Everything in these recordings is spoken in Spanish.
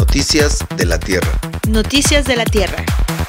Noticias de la Tierra. Noticias de la Tierra.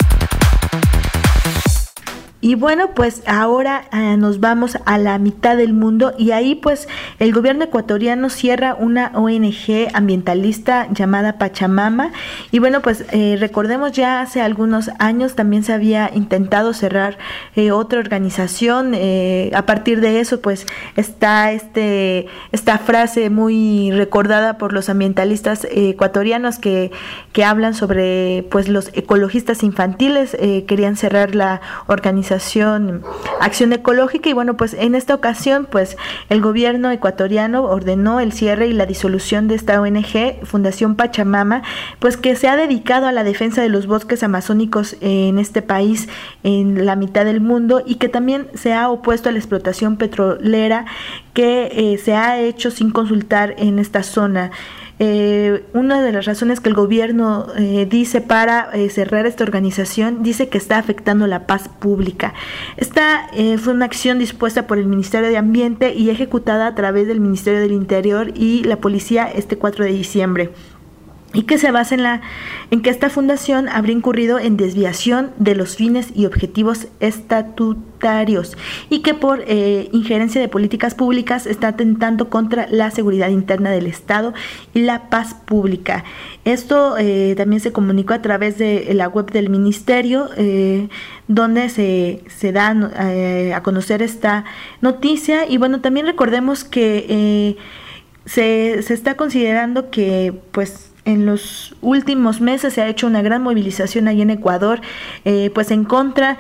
Y bueno, pues ahora nos vamos a la mitad del mundo y ahí pues el gobierno ecuatoriano cierra una ONG ambientalista llamada Pachamama y bueno, pues recordemos ya hace algunos años también se había intentado cerrar otra organización. A partir de eso pues está esta frase muy recordada por los ambientalistas ecuatorianos que hablan sobre pues los ecologistas infantiles. Querían cerrar la organización Acción Ecológica y bueno, pues en esta ocasión pues el gobierno ecuatoriano ordenó el cierre y la disolución de esta ONG Fundación Pachamama, pues que se ha dedicado a la defensa de los bosques amazónicos en este país, en la mitad del mundo, y que también se ha opuesto a la explotación petrolera que se ha hecho sin consultar en esta zona. Una de las razones que el gobierno dice para cerrar esta organización, dice que está afectando la paz pública. Esta fue una acción dispuesta por el Ministerio de Ambiente y ejecutada a través del Ministerio del Interior y la Policía este 4 de diciembre. Y que se basa en que esta fundación habría incurrido en desviación de los fines y objetivos estatutarios y que por injerencia de políticas públicas está atentando contra la seguridad interna del Estado y la paz pública. Esto también se comunicó a través de la web del ministerio, donde se da a conocer esta noticia. Y bueno, también recordemos que se está considerando que pues en los últimos meses se ha hecho una gran movilización allí en Ecuador, pues en contra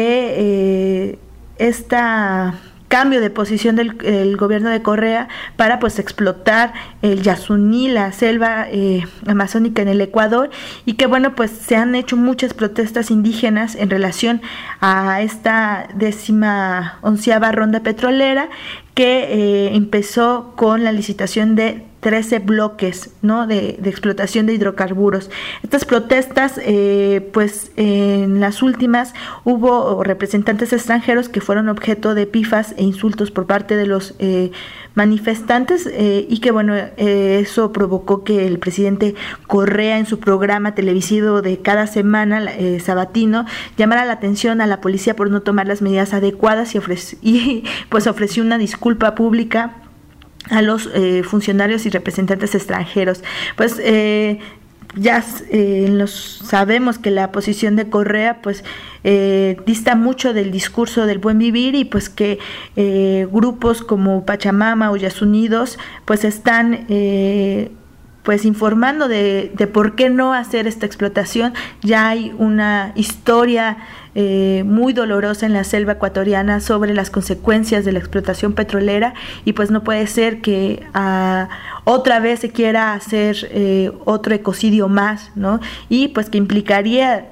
de esta cambio de posición del gobierno de Correa para pues explotar el Yasuní, la selva amazónica en el Ecuador, y que bueno, pues se han hecho muchas protestas indígenas en relación a esta 11ª ronda petrolera que empezó con la licitación de 13 bloques, ¿no?, de explotación de hidrocarburos. Estas protestas, pues en las últimas hubo representantes extranjeros que fueron objeto de pifas e insultos por parte de los manifestantes, y que bueno, eso provocó que el presidente Correa en su programa televisivo de cada semana sabatino llamara la atención a la policía por no tomar las medidas adecuadas y pues ofreció una disculpa pública a los funcionarios y representantes extranjeros. Pues ya sabemos que la posición de Correa pues dista mucho del discurso del buen vivir, y pues que grupos como Pachamama o Yasunidos pues están pues informando de por qué no hacer esta explotación. Ya hay una historia muy dolorosa en la selva ecuatoriana sobre las consecuencias de la explotación petrolera, y pues no puede ser que otra vez se quiera hacer otro ecocidio más, ¿no? Y pues que implicaría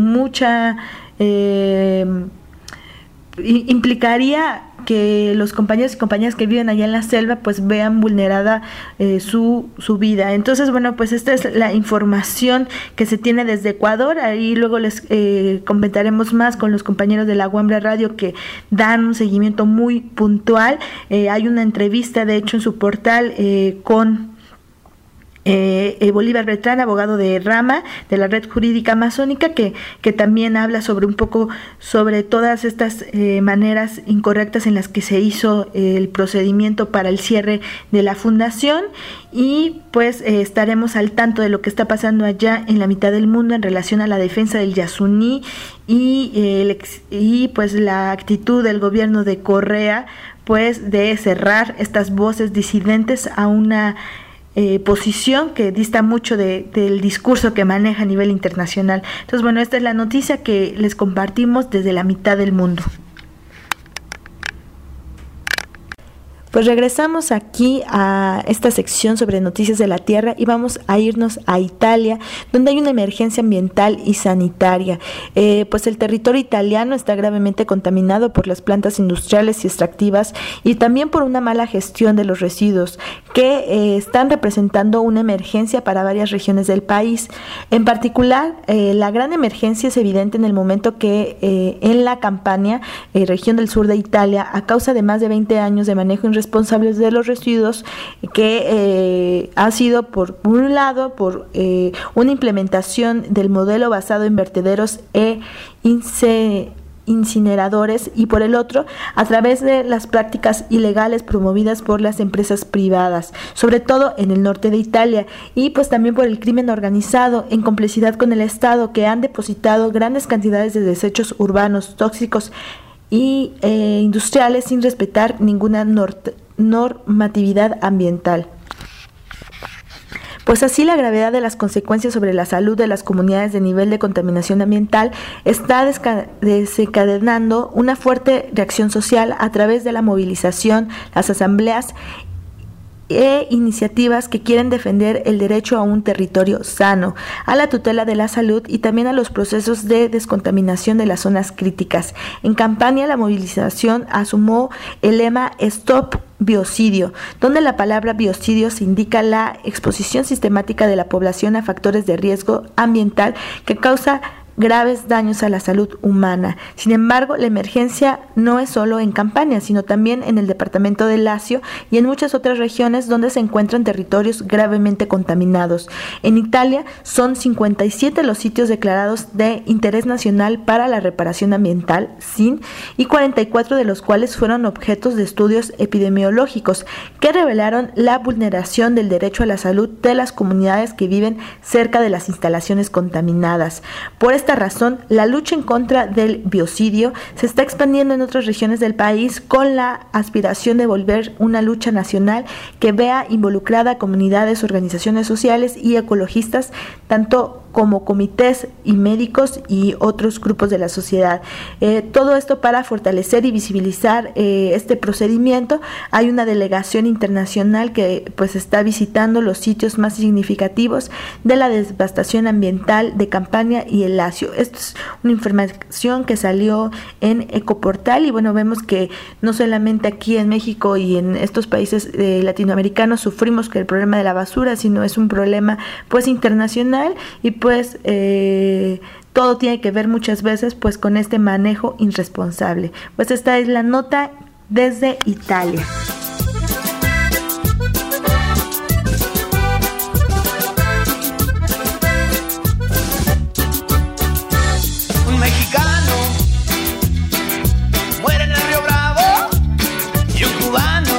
implicaría que los compañeros y compañeras que viven allá en la selva pues vean vulnerada su vida. Entonces bueno, pues esta es la información que se tiene desde Ecuador. Ahí luego les comentaremos más con los compañeros de la Guambra Radio, que dan un seguimiento muy puntual. Hay una entrevista de hecho en su portal con Bolívar Beltrán, abogado de Rama, de la Red Jurídica Amazónica, que también habla sobre un poco sobre todas estas maneras incorrectas en las que se hizo el procedimiento para el cierre de la fundación. Y pues estaremos al tanto de lo que está pasando allá en la mitad del mundo en relación a la defensa del Yasuní y pues la actitud del gobierno de Correa pues de cerrar estas voces disidentes a una posición que dista mucho del discurso que maneja a nivel internacional. Entonces bueno, esta es la noticia que les compartimos desde la mitad del mundo. Pues regresamos aquí a esta sección sobre noticias de la Tierra y vamos a irnos a Italia, donde hay una emergencia ambiental y sanitaria. Pues el territorio italiano está gravemente contaminado por las plantas industriales y extractivas y también por una mala gestión de los residuos que están representando una emergencia para varias regiones del país. En particular, la gran emergencia es evidente en el momento que en la Campania, región del sur de Italia, a causa de más de 20 años de manejo irresponsable responsables de los residuos, que ha sido por un lado por una implementación del modelo basado en vertederos incineradores, y por el otro a través de las prácticas ilegales promovidas por las empresas privadas, sobre todo en el norte de Italia, y pues también por el crimen organizado en complicidad con el Estado, que han depositado grandes cantidades de desechos urbanos tóxicos y industriales sin respetar ninguna normatividad ambiental. Pues así, la gravedad de las consecuencias sobre la salud de las comunidades de nivel de contaminación ambiental está desencadenando una fuerte reacción social a través de la movilización, las asambleas e iniciativas que quieren defender el derecho a un territorio sano, a la tutela de la salud y también a los procesos de descontaminación de las zonas críticas. En campaña, la movilización asumió el lema Stop Biocidio, donde la palabra biocidio se indica la exposición sistemática de la población a factores de riesgo ambiental que causa graves daños a la salud humana. Sin embargo, la emergencia no es solo en Campania, sino también en el departamento de Lazio y en muchas otras regiones donde se encuentran territorios gravemente contaminados. En Italia son 57 los sitios declarados de interés nacional para la reparación ambiental, SIN, y 44 de los cuales fueron objetos de estudios epidemiológicos que revelaron la vulneración del derecho a la salud de las comunidades que viven cerca de las instalaciones contaminadas. Por esta razón, la lucha en contra del biocidio se está expandiendo en otras regiones del país, con la aspiración de volver una lucha nacional que vea involucrada a comunidades, organizaciones sociales y ecologistas, tanto como comités y médicos y otros grupos de la sociedad. Todo esto para fortalecer y visibilizar este procedimiento. Hay una delegación internacional que pues está visitando los sitios más significativos de la devastación ambiental de Campania y el Lacio. Esto es una información que salió en Ecoportal, y bueno, vemos que no solamente aquí en México y en estos países latinoamericanos sufrimos con el problema de la basura, sino es un problema pues internacional, y pues todo tiene que ver muchas veces pues con este manejo irresponsable. Pues esta es la nota desde Italia. Un mexicano muere en el Río Bravo y un cubano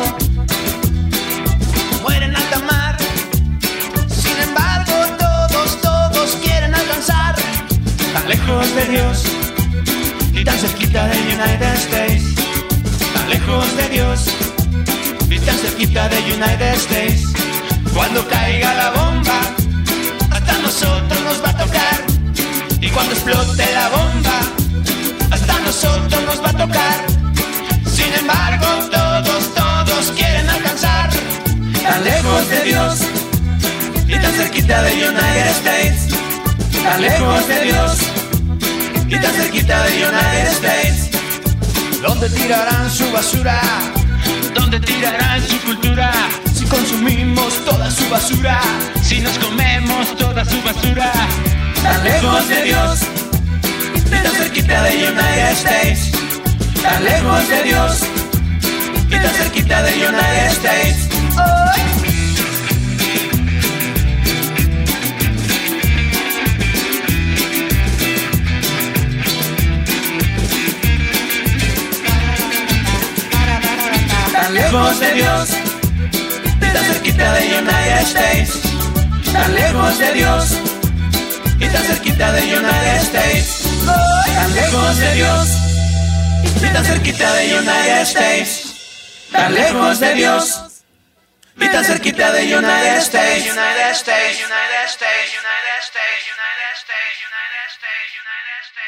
muere en alta mar. Sin embargo, todos quieren alcanzar tan lejos de Dios y tan cerquita de United States. Tan lejos de Dios y tan cerquita de United States. Cuando caiga la bomba, hasta nosotros nos va a tocar. Y cuando explote la bomba, hasta nosotros nos va a tocar. Sin embargo, todos quieren alcanzar tan lejos de Dios y tan cerquita de United States. Tan lejos de Dios y tan cerquita de United States. ¿Dónde tirarán su basura? ¿Dónde tirarán su cultura? Si consumimos toda su basura, si nos comemos toda su basura. Tan lejos de Dios y tan cerquita de United States. Tan lejos de Dios y tan cerquita de United States. Tan lejos de Dios y tan cerquita de United States. Tan lejos de Dios y tan cerquita de United States. Tan lejos de Dios y tan cerquita de United States. Tan lejos de Dios y tan cerquita de United States. United States, United States, United States, United States, United States, United States.